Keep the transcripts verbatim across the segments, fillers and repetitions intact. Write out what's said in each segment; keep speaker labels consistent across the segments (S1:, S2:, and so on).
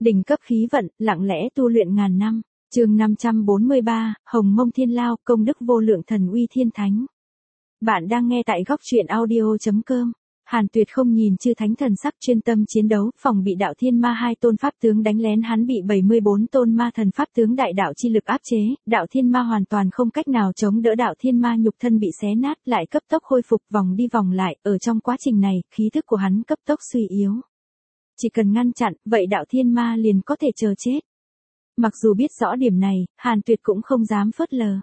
S1: Đỉnh cấp khí vận, lặng lẽ tu luyện ngàn năm. Chương năm trăm bốn mươi ba, Hồng Mông Thiên Lao, công đức vô lượng thần uy thiên thánh. Bạn đang nghe tại góc truyện audio chấm com. Hàn Tuyệt không nhìn chư thánh thần sắc, chuyên tâm chiến đấu, phòng bị đạo thiên ma hai tôn pháp tướng đánh lén hắn bị bảy mươi bốn tôn ma thần pháp tướng đại đạo chi lực áp chế, đạo thiên ma hoàn toàn không cách nào chống đỡ, đạo thiên ma nhục thân bị xé nát, lại cấp tốc khôi phục, vòng đi vòng lại, ở trong quá trình này, khí thức của hắn cấp tốc suy yếu. Chỉ cần ngăn chặn, vậy đạo thiên ma liền có thể chờ chết. Mặc dù biết rõ điểm này, Hàn Tuyệt cũng không dám phớt lờ.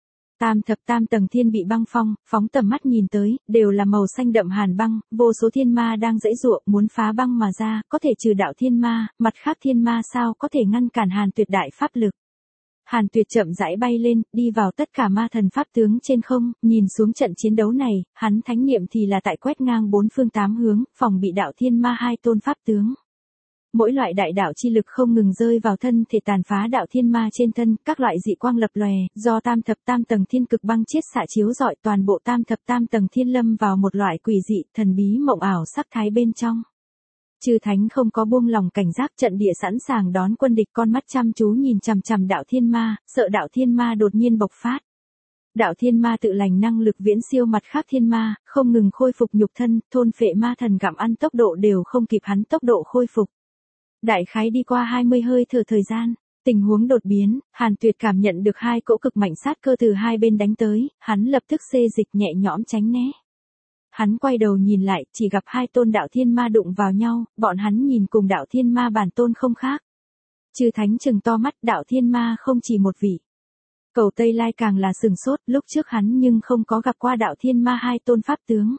S1: Tam thập tam tầng thiên bị băng phong, phóng tầm mắt nhìn tới, đều là màu xanh đậm hàn băng, vô số thiên ma đang giãy giụa muốn phá băng mà ra, có thể trừ đạo thiên ma, mặt khác thiên ma sao có thể ngăn cản Hàn Tuyệt đại pháp lực. Hàn Tuyệt chậm rãi bay lên, đi vào tất cả ma thần pháp tướng trên không, nhìn xuống trận chiến đấu này, hắn thánh niệm thì là tại quét ngang bốn phương tám hướng, phòng bị đạo thiên ma hai tôn pháp tướng. Mỗi loại đại đạo chi lực không ngừng rơi vào thân thể tàn phá đạo thiên ma trên thân, các loại dị quang lập lòe, do tam thập tam tầng thiên cực băng chiết xạ chiếu rọi, toàn bộ tam thập tam tầng thiên lâm vào một loại quỷ dị, thần bí mộng ảo sắc thái bên trong. Chư thánh không có buông lòng cảnh giác, trận địa sẵn sàng đón quân địch, con mắt chăm chú nhìn chằm chằm đạo thiên ma, sợ đạo thiên ma đột nhiên bộc phát. Đạo thiên ma tự lành năng lực viễn siêu mặt khác thiên ma, không ngừng khôi phục nhục thân, thôn phệ ma thần gặm ăn tốc độ đều không kịp hắn tốc độ khôi phục. Đại khái đi qua hai mươi hơi thở thời gian, tình huống đột biến, Hàn Tuyệt cảm nhận được hai cỗ cực mạnh sát cơ từ hai bên đánh tới, hắn lập tức xê dịch nhẹ nhõm tránh né. Hắn quay đầu nhìn lại, chỉ gặp hai tôn đạo thiên ma đụng vào nhau, bọn hắn nhìn cùng đạo thiên ma bản tôn không khác. Chư thánh trừng to mắt, đạo thiên ma không chỉ một vị. Cầu Tây Lai càng là sừng sốt, lúc trước hắn nhưng không có gặp qua đạo thiên ma hai tôn pháp tướng.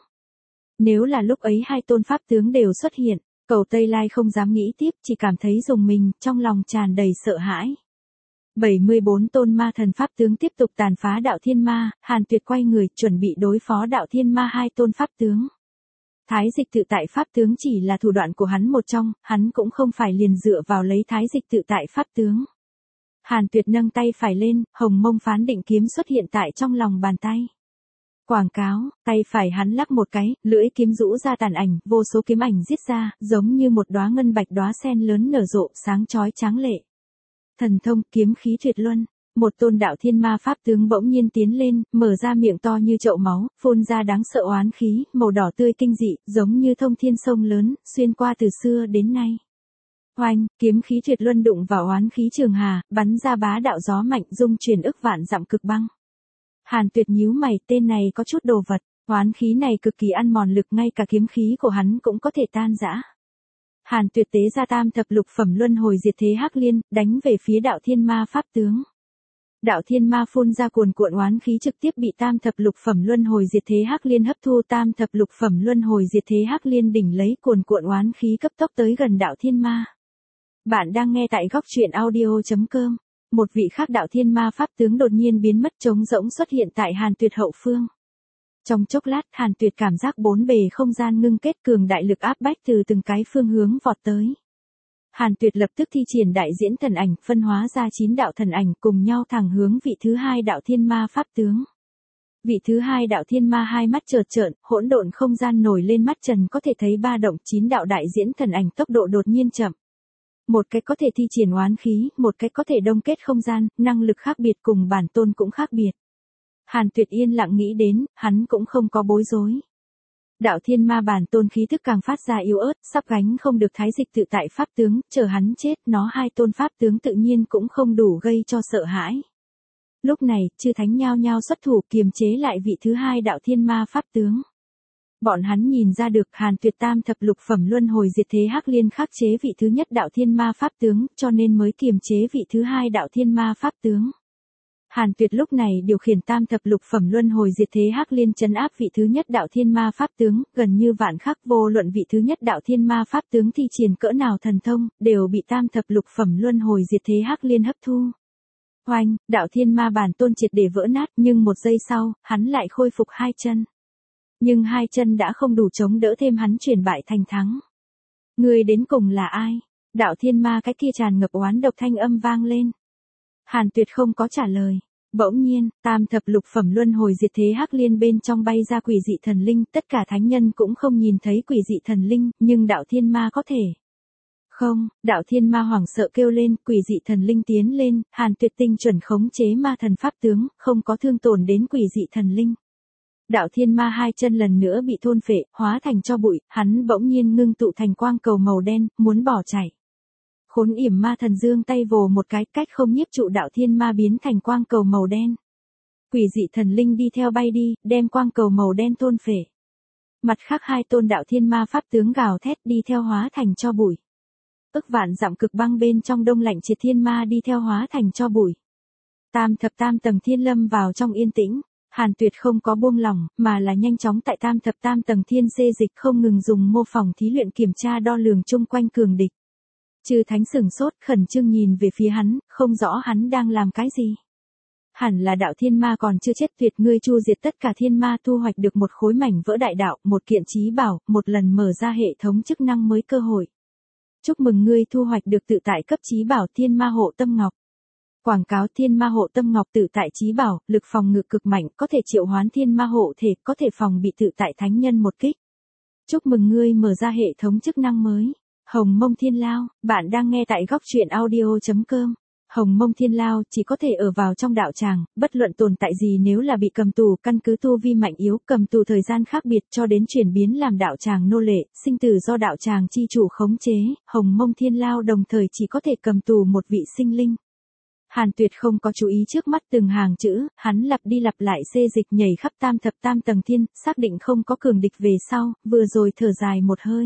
S1: Nếu là lúc ấy hai tôn pháp tướng đều xuất hiện, Cầu Tây Lai không dám nghĩ tiếp, chỉ cảm thấy rùng mình, trong lòng tràn đầy sợ hãi. bảy mươi bốn tôn ma thần pháp tướng tiếp tục tàn phá đạo thiên ma, Hàn Tuyệt quay người, chuẩn bị đối phó đạo thiên ma hai tôn pháp tướng. Thái dịch tự tại pháp tướng chỉ là thủ đoạn của hắn một trong, hắn cũng không phải liền dựa vào lấy thái dịch tự tại pháp tướng. Hàn Tuyệt nâng tay phải lên, Hồng Mông Phán Định kiếm xuất hiện tại trong lòng bàn tay. Quảng cáo, tay phải hắn lắc một cái, lưỡi kiếm rũ ra tàn ảnh, vô số kiếm ảnh giết ra, giống như một đóa ngân bạch đóa sen lớn nở rộ, sáng chói tráng lệ. Thần thông, kiếm khí tuyệt luân, một tôn đạo thiên ma pháp tướng bỗng nhiên tiến lên, mở ra miệng to như chậu máu, phun ra đáng sợ oán khí, màu đỏ tươi kinh dị, giống như thông thiên sông lớn, xuyên qua từ xưa đến nay. Oanh, kiếm khí tuyệt luân đụng vào oán khí trường hà, bắn ra bá đạo gió mạnh, dung chuyển ức vạn dặm cực băng. Hàn Tuyệt nhíu mày, tên này có chút đồ vật, oán khí này cực kỳ ăn mòn lực, ngay cả kiếm khí của hắn cũng có thể tan rã. Hàn Tuyệt tế ra tam thập lục phẩm luân hồi diệt thế hắc liên, đánh về phía đạo thiên ma pháp tướng. Đạo thiên ma phun ra cuồn cuộn oán khí trực tiếp bị tam thập lục phẩm luân hồi diệt thế hắc liên hấp thu, tam thập lục phẩm luân hồi diệt thế hắc liên đỉnh lấy cuồn cuộn oán khí cấp tốc tới gần đạo thiên ma. Bạn đang nghe tại góc truyện audio chấm com. Một vị khác đạo thiên ma pháp tướng đột nhiên biến mất, trống rỗng xuất hiện tại Hàn Tuyệt hậu phương. Trong chốc lát, Hàn Tuyệt cảm giác bốn bề không gian ngưng kết, cường đại lực áp bách từ từng cái phương hướng vọt tới. Hàn Tuyệt lập tức thi triển đại diễn thần ảnh, phân hóa ra chín đạo thần ảnh cùng nhau thẳng hướng vị thứ hai đạo thiên ma pháp tướng. Vị thứ hai đạo thiên ma hai mắt chợt trợn, hỗn độn không gian nổi lên, mắt trần có thể thấy ba động, chín đạo đại diễn thần ảnh tốc độ đột nhiên chậm. Một cái có thể thi triển oán khí, một cái có thể đông kết không gian, năng lực khác biệt cùng bản tôn cũng khác biệt. Hàn Tuyệt yên lặng nghĩ đến, hắn cũng không có bối rối. Đạo thiên ma bản tôn khí thức càng phát ra yếu ớt, sắp gánh không được thái dịch tự tại pháp tướng, chờ hắn chết, nó hai tôn pháp tướng tự nhiên cũng không đủ gây cho sợ hãi. Lúc này, chư thánh nhao nhao xuất thủ kiềm chế lại vị thứ hai đạo thiên ma pháp tướng. Bọn hắn nhìn ra được Hàn Tuyệt tam thập lục phẩm luân hồi diệt thế hắc liên khắc chế vị thứ nhất đạo thiên ma pháp tướng, cho nên mới kiềm chế vị thứ hai đạo thiên ma pháp tướng. Hàn Tuyệt lúc này điều khiển tam thập lục phẩm luân hồi diệt thế hắc liên trấn áp vị thứ nhất đạo thiên ma pháp tướng, gần như vạn khắc, vô luận vị thứ nhất đạo thiên ma pháp tướng thi triển cỡ nào thần thông, đều bị tam thập lục phẩm luân hồi diệt thế hắc liên hấp thu. Oanh, đạo thiên ma bản tôn triệt để vỡ nát, nhưng một giây sau, hắn lại khôi phục hai chân. Nhưng hai chân đã không đủ chống đỡ thêm hắn chuyển bại thành thắng. Người đến cùng là ai? Đạo thiên ma cái kia tràn ngập oán độc thanh âm vang lên. Hàn Tuyệt không có trả lời. Bỗng nhiên, tam thập lục phẩm luân hồi diệt thế hắc liên bên trong bay ra quỷ dị thần linh, tất cả thánh nhân cũng không nhìn thấy quỷ dị thần linh, nhưng đạo thiên ma có thể. Không, đạo thiên ma hoảng sợ kêu lên, quỷ dị thần linh tiến lên, Hàn Tuyệt tinh chuẩn khống chế ma thần pháp tướng, không có thương tổn đến quỷ dị thần linh. Đạo thiên ma hai chân lần nữa bị thôn phệ, hóa thành cho bụi, hắn bỗng nhiên ngưng tụ thành quang cầu màu đen, muốn bỏ chạy. Khốn yểm ma thần giương tay vồ một cái, cách không nhiếp trụ đạo thiên ma biến thành quang cầu màu đen. Quỷ dị thần linh đi theo bay đi, đem quang cầu màu đen thôn phệ. Mặt khác hai tôn đạo thiên ma pháp tướng gào thét đi theo hóa thành cho bụi. Ức vạn dặm cực băng bên trong đông lạnh triệt thiên ma đi theo hóa thành cho bụi. Tam thập tam tầng thiên lâm vào trong yên tĩnh, Hàn Tuyệt không có buông lỏng, mà là nhanh chóng tại tam thập tam tầng thiên xê dịch không ngừng dùng mô phỏng thí luyện kiểm tra đo lường chung quanh cường địch. Chư thánh sửng sốt khẩn trương nhìn về phía hắn, không rõ hắn đang làm cái gì. Hẳn là đạo thiên ma còn chưa chết, tuyệt ngươi chu diệt tất cả thiên ma, thu hoạch được một khối mảnh vỡ đại đạo, một kiện chí bảo, một lần mở ra hệ thống chức năng mới cơ hội. Chúc mừng ngươi thu hoạch được tự tại cấp chí bảo thiên ma hộ tâm ngọc. Quảng cáo thiên ma hộ tâm ngọc tự tại chí bảo, lực phòng ngự cực mạnh, có thể triệu hoán thiên ma hộ thể, có thể phòng bị tự tại thánh nhân một kích. Chúc mừng ngươi mở ra hệ thống chức năng mới. Hồng Mông Thiên Lao, bạn đang nghe tại góc truyện audio chấm com. Hồng Mông Thiên Lao chỉ có thể ở vào trong đạo tràng, bất luận tồn tại gì nếu là bị cầm tù, căn cứ tu vi mạnh yếu, cầm tù thời gian khác biệt cho đến chuyển biến làm đạo tràng nô lệ, sinh tử do đạo tràng chi chủ khống chế, Hồng Mông Thiên Lao đồng thời chỉ có thể cầm tù một vị sinh linh. Hàn Tuyệt không có chú ý trước mắt từng hàng chữ, hắn lặp đi lặp lại xê dịch nhảy khắp tam thập tam tầng thiên, xác định không có cường địch về sau, vừa rồi thở dài một hơi.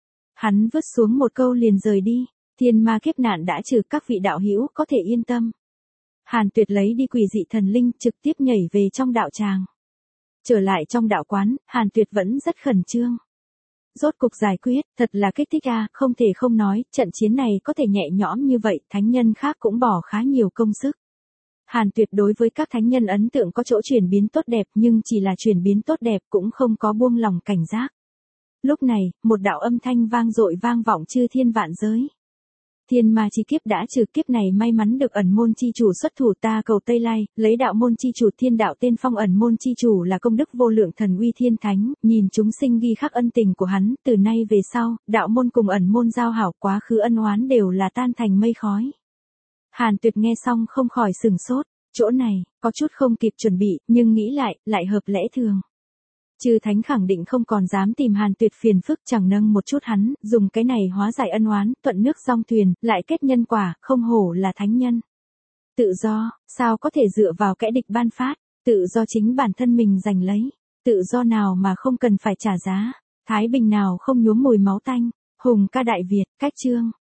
S1: Hắn vứt xuống một câu liền rời đi. Thiên ma kiếp nạn đã trừ, các vị đạo hữu có thể yên tâm. Hàn Tuyệt lấy đi quỷ dị thần linh, trực tiếp nhảy về trong đạo tràng. Trở lại trong đạo quán, Hàn Tuyệt vẫn rất khẩn trương. Rốt cục giải quyết, thật là kích thích a, không thể không nói, trận chiến này có thể nhẹ nhõm như vậy, thánh nhân khác cũng bỏ khá nhiều công sức. Hàn Tuyệt đối với các thánh nhân ấn tượng có chỗ chuyển biến tốt đẹp, nhưng chỉ là chuyển biến tốt đẹp cũng không có buông lòng cảnh giác. Lúc này, một đạo âm thanh vang dội vang vọng chư thiên vạn giới. Thiên ma chi kiếp đã trừ, kiếp này may mắn được ẩn môn chi chủ xuất thủ, ta cầu Tây Lai, lấy đạo môn chi chủ thiên đạo tên phong, ẩn môn chi chủ là công đức vô lượng thần uy thiên thánh, nhìn chúng sinh ghi khắc ân tình của hắn, từ nay về sau, đạo môn cùng ẩn môn giao hảo, quá khứ ân oán đều là tan thành mây khói. Hàn Tuyệt nghe xong không khỏi sửng sốt, chỗ này, có chút không kịp chuẩn bị, nhưng nghĩ lại, lại hợp lẽ thường. Chư thánh khẳng định không còn dám tìm Hàn Tuyệt phiền phức, chẳng nâng một chút hắn, dùng cái này hóa giải ân oán, thuận nước dong thuyền, lại kết nhân quả, không hổ là thánh nhân. Tự do, sao có thể dựa vào kẻ địch ban phát, tự do chính bản thân mình giành lấy, tự do nào mà không cần phải trả giá, thái bình nào không nhuốm mùi máu tanh, hùng ca đại Việt, cách chương.